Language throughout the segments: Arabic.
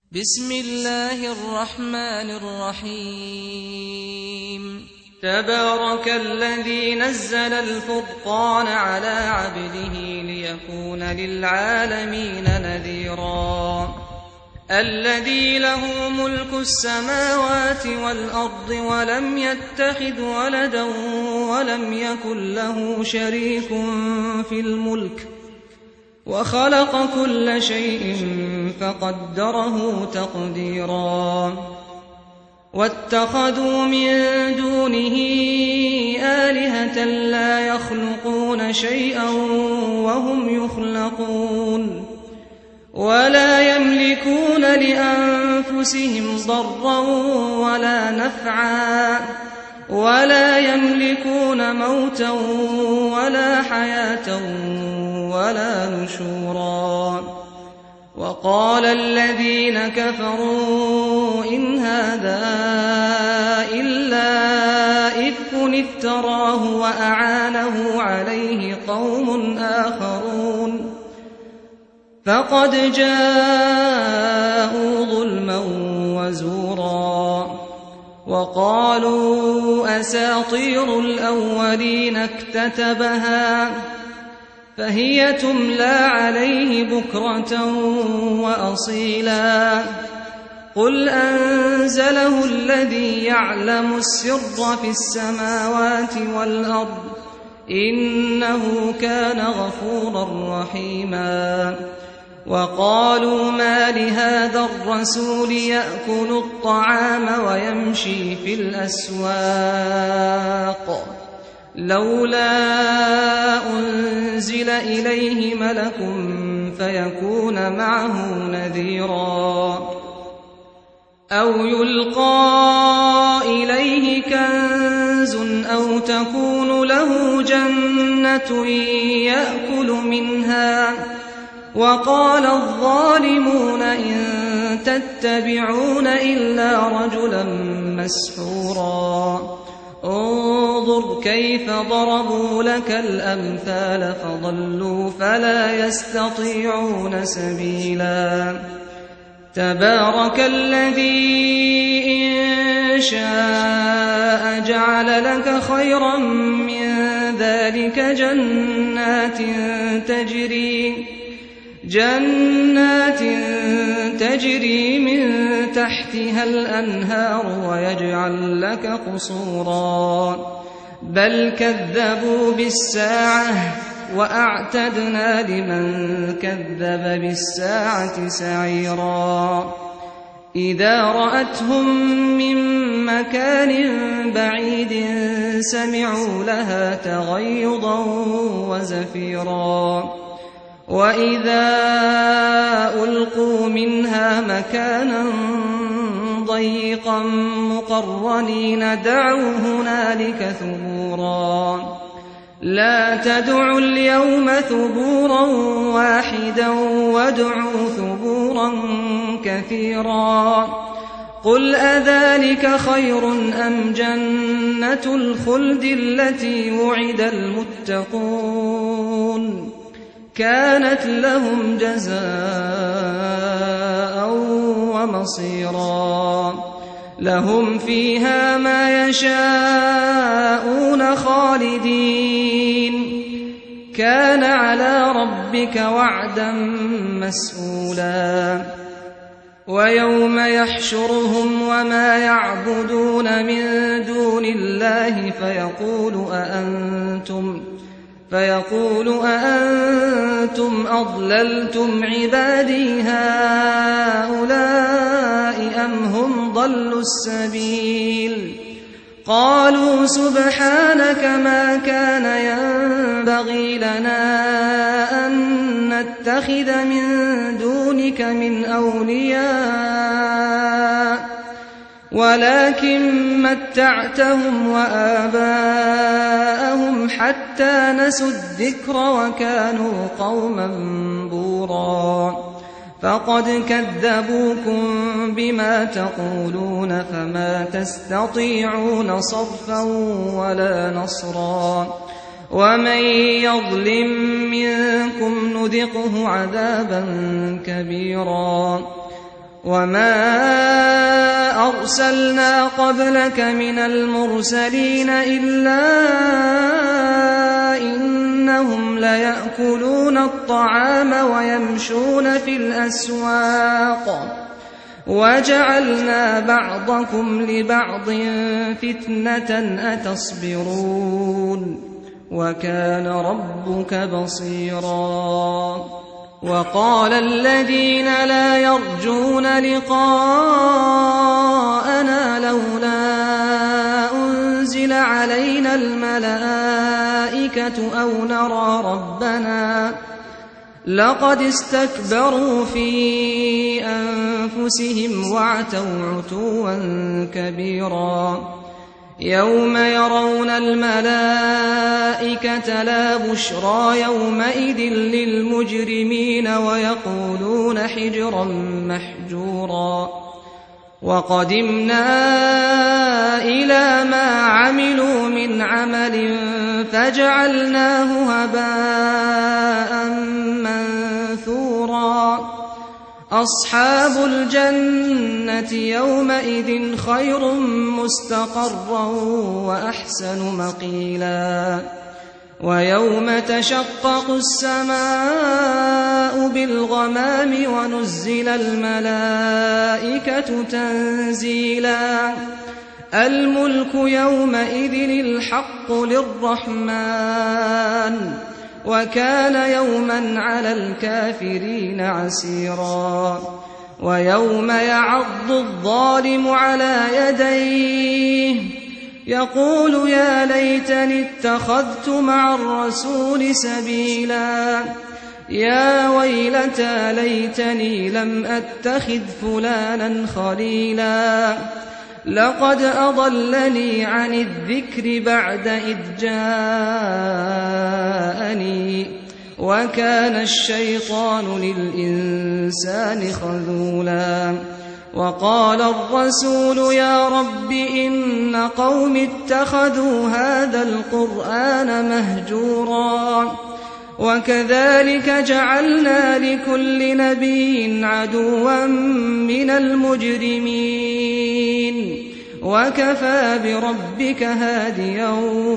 بسم الله الرحمن الرحيم تبارك الذي نزل الفرقان على عبده ليكون للعالمين نذيرا الذي له ملك السماوات والأرض ولم يتخذ ولدا ولم يكن له شريك في الملك وخلق كل شيء فقدره تقديرا واتخذوا من دونه آلهة لا يخلقون شيئا وهم يخلقون ولا يملكون لأنفسهم ضرا ولا نفعا ولا يملكون موتا ولا حياة ولا نشورا وقال الذين كفروا إن هذا إلا إفك افتراه وأعانه عليه قوم آخرون فقد جاءوا ظلما وزورا وقالوا أساطير الأولين اكتتبها فهي تملى عليه بكرة وأصيلا قل أنزله الذي يعلم السر في السماوات والأرض إنه كان غفورا رحيما وقالوا ما لهذا الرسول يأكل الطعام ويمشي في الأسواق لولا أنزل إليه ملك فيكون معه نذيرا أو يلقى إليه كنز أو تكون له جنة يأكل منها وقال الظالمون إن تتبعون إلا رجلا مسحورا انظر كيف ضربوا لك الأمثال فضلوا فلا يستطيعون سبيلا تبارك الذي إن شاء جعل لك خيرا من ذلك جنات تجري من تحتها الأنهار ويجعل لك قصورا بل كذبوا بالساعة وأعتدنا لمن كذب بالساعة سعيرا إذا رأتهم من مكان بعيد سمعوا لها تغيظا وزفيرا وإذا ألقوا منها مكانا ضيقا مقرنين دعوا هنالك ثبورا لا تدعوا اليوم ثبورا واحدا وادعوا ثبورا كثيرا قل أذلك خير أم جنة الخلد التي وعد المتقون كانت لهم جزاء ومصيرا لهم فيها ما يشاءون خالدين كان على ربك وعدا مسئولا ويوم يحشرهم وما يعبدون من دون الله فيقول أأنتم أضللتم عبادي هؤلاء أم هم ضلوا السبيل قالوا سبحانك ما كان ينبغي لنا أن نتخذ من دونك من أولياء ولكن متعتهم وآباءهم حتى نسوا الذكر وكانوا قوما بورا فقد كذبوكم بما تقولون فما تستطيعون صرفا ولا نصرا ومن يظلم منكم نذقه عذابا كبيرا وما أرسلنا قبلك من المرسلين إلا إنهم ليأكلون الطعام ويمشون في الأسواق وجعلنا بعضكم لبعض فتنة أتصبرون وكان ربك بصيرا وقال الذين لا يرجون لقاءنا لولا أنزل علينا الملائكة أو نرى ربنا لقد استكبروا في أنفسهم وعتوا عتوا كبيرا يوم يرون الملائكة لا بشرى يومئذ للمجرمين ويقولون حجرا محجورا وقدمنا إلى ما عملوا من عمل فجعلناه هباء منثورا أصحاب الجنة يومئذ خير مستقرا وأحسن مقيلا ويوم تشقق السماء بالغمام ونزل الملائكة تنزيلا الملك يومئذ الحق للرحمن وكان يوما على الكافرين عسيرا ويوم يعض الظالم على يديه يقول يا ليتني اتخذت مع الرسول سبيلا يا ويلتى ليتني لم أتخذ فلانا خليلا لقد أضلني عن الذكر بعد إذ جاءني وكان الشيطان للإنسان خذولا وقال الرسول يا رب إن قوم اتخذوا هذا القرآن مهجورا وكذلك جعلنا لكل نبي عدوا من المجرمين وكفى بربك هاديا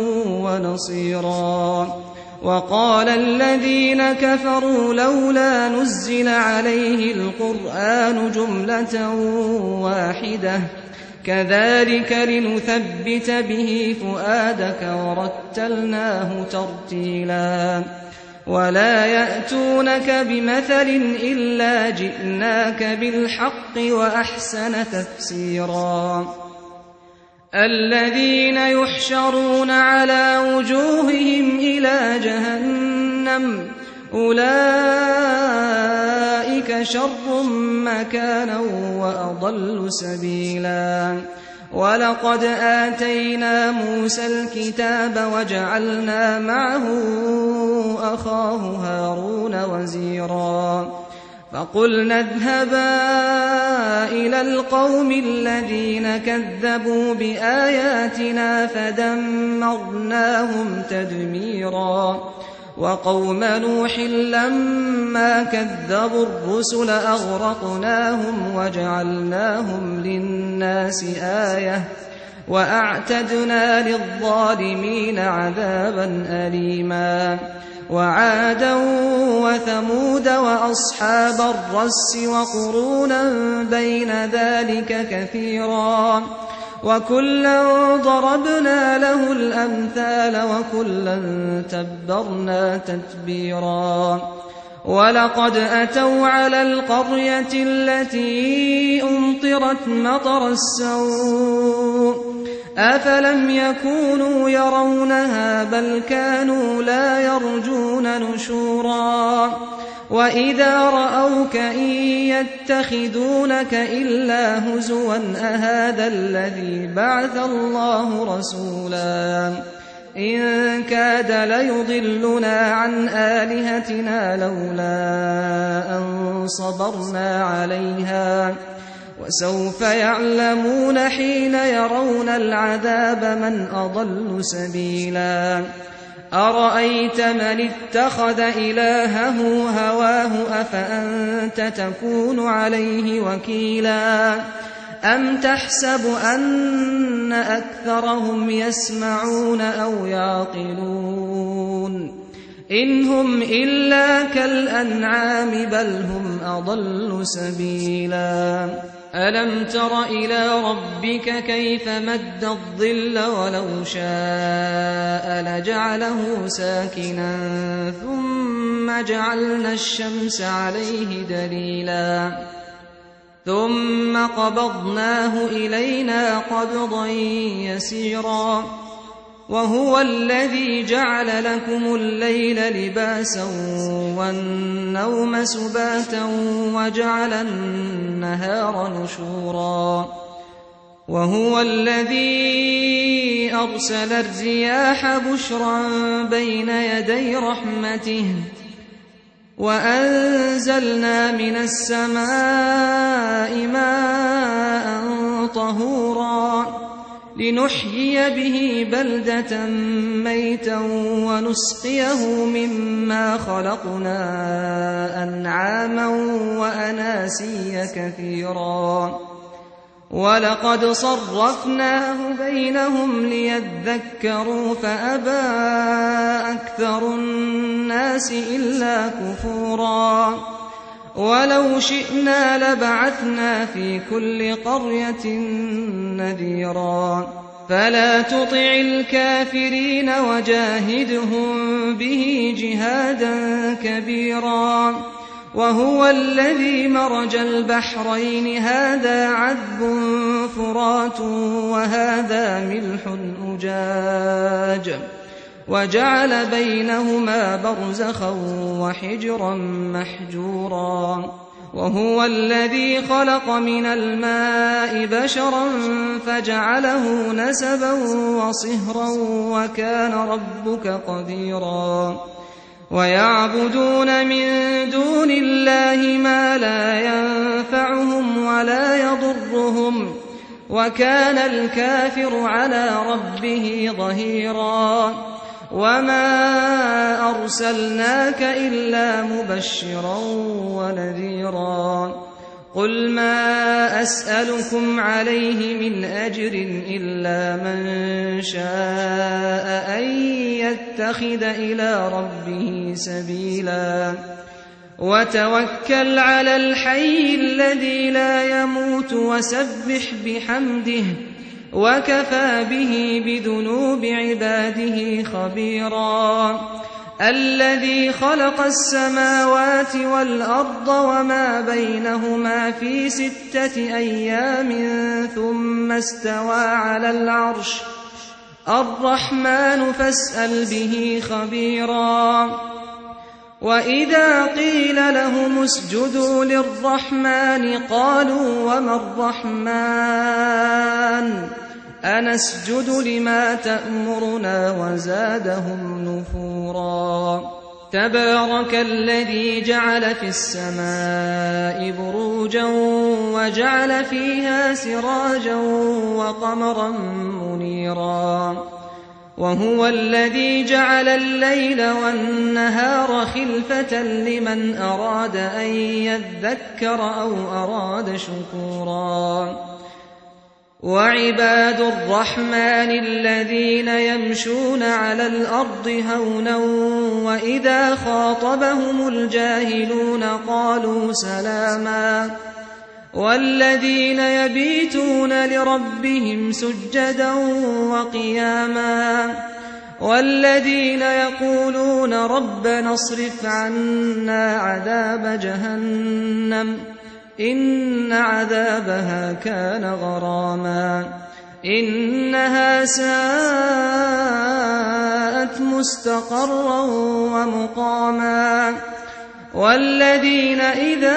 ونصيرا وقال الذين كفروا لولا نزل عليه القرآن جملة واحدة كذلك لنثبت به فؤادك ورتلناه ترتيلا ولا يأتونك بمثل إلا جئناك بالحق وأحسن تفسيرا الذين يحشرون على وجوههم إلى جهنم أولئك شر مكانا وأضل سبيلا ولقد آتينا موسى الكتاب وجعلنا معه أخاه هارون وزيرا فقلنا اذهبا إلى القوم الذين كذبوا بآياتنا فدمرناهم تدميرا وقوم نوح لما كذبوا الرسل أغرقناهم وجعلناهم للناس آية وأعتدنا للظالمين عذابا أليما وعادا وثمود وأصحاب الرس وقرونا بين ذلك كثيرا وكلا ضربنا له الأمثال وكلا تبرنا تتبيرا ولقد أتوا على القرية التي أمطرت مطر السوء أفلم يكونوا يرونها بل كانوا لا يرجون نشورا وإذا رأوك إن يتخذونك إلا هزوا أهذا الذي بعث الله رسولا إن كاد ليضلنا عن آلهتنا لولا أن صبرنا عليها وسوف يعلمون حين يرون العذاب من أضل سبيلا أرأيت من اتخذ إلهه هواه أفأنت تكون عليه وكيلا أم تحسب أن أكثرهم يسمعون أو يعقلون إن هم إلا كالأنعام بل هم أضل سبيلا ألم تر إلى ربك كيف مد الظل ولو شاء لجعله ساكنا ثم جعلنا الشمس عليه دليلا ثم قبضناه إلينا قبضا يسيرا وهو الذي جعل لكم الليل لباسا والنوم سباتا وجعل النهار نشورا وهو الذي أرسل الرياح بشرا بين يدي رحمته وأنزلنا من السماء ماء طهورا لنحيي به بلدة ميتا ونسقيه مما خلقنا أنعاما وأناسيا كثيرا ولقد صرفناه بينهم ليذكروا فأبى أكثر الناس إلا كفورا ولو شئنا لبعثنا في كل قرية نذيرا فلا تطع الكافرين وجاهدهم به جهادا كبيرا وهو الذي مرج البحرين هذا عذب فرات وهذا ملح أجاج وجعل بينهما برزخا وحجرا محجورا وهو الذي خلق من الماء بشرا فجعله نسبا وصهرا وكان ربك قديرا ويعبدون من دون الله ما لا ينفعهم ولا يضرهم وكان الكافر على ربه ظهيرا وما أرسلناك إلا مبشرا ونذيرا قل ما أسألكم عليه من أجر إلا من شاء أن يتخذ إلى ربه سبيلا وتوكل على الحي الذي لا يموت وسبح بحمده وكفى به بذنوب عباده خبيرا الذي خلق السماوات والأرض وما بينهما في 6 أيام ثم استوى على العرش الرحمن فاسأل به خبيرا وإذا قيل لهم اسجدوا للرحمن قالوا وما الرحمن أنسجد لما تأمرنا وزادهم نفورا تبارك الذي جعل في السماء بروجا وجعل فيها سراجا وقمرا منيرا وهو الذي جعل الليل والنهار خلفة لمن أراد أن يذكر أو أراد شكورا وعباد الرحمن الذين يمشون على الأرض هونا وإذا خاطبهم الجاهلون قالوا سلاما والذين يبيتون لربهم سجدا وقياما والذين يقولون ربنا اصرف عنا عذاب جهنم إن عذابها كان غراما إنها ساءت مستقرا ومقاما والذين إذا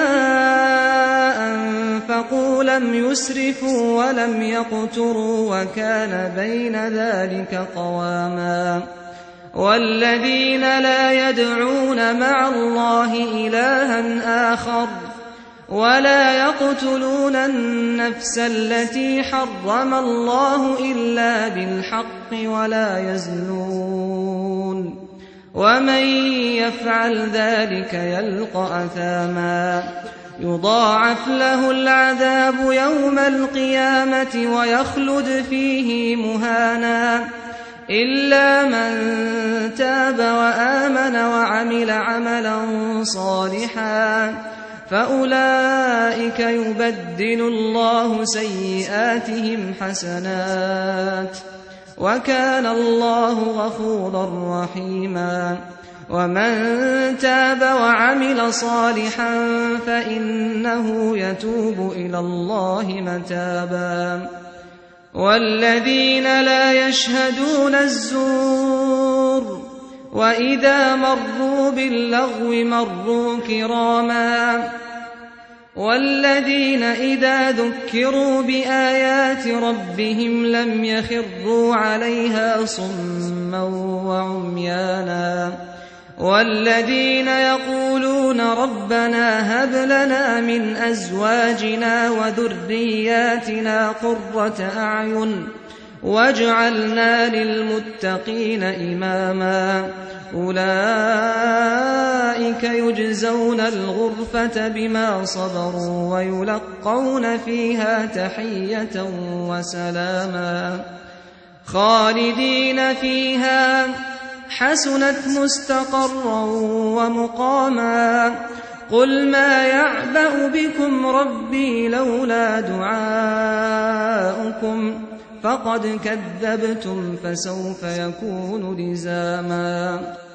أنفقوا لم يسرفوا ولم يقتروا وكان بين ذلك قواما والذين لا يدعون مع الله إلها آخر ولا يقتلون النفس التي حرم الله إلا بالحق ولا يزنون ومن يفعل ذلك يلقى أثاما يضاعف له العذاب يوم القيامة ويخلد فيه مهانا إلا من تاب وآمن وعمل عملا صالحا فأولئك يبدل الله سيئاتهم حسنات وكان الله غفورا رحيما ومن تاب وعمل صالحا فإنه يتوب إلى الله متابا والذين لا يشهدون الزور وإذا مروا باللغو مروا كراما والذين إذا ذكروا بآيات ربهم لم يخروا عليها صما وعميانا والذين يقولون ربنا هب لنا من أزواجنا وذرياتنا قرة أعين واجعلنا للمتقين إماما أولئك يجزون الغرفة بما صبروا ويلقون فيها تحية وسلاما خالدين فيها حسنت مستقرا ومقاما قل ما يعبأ بكم ربي لولا دعاؤكم فقد كذبتم فسوف يكون لزاما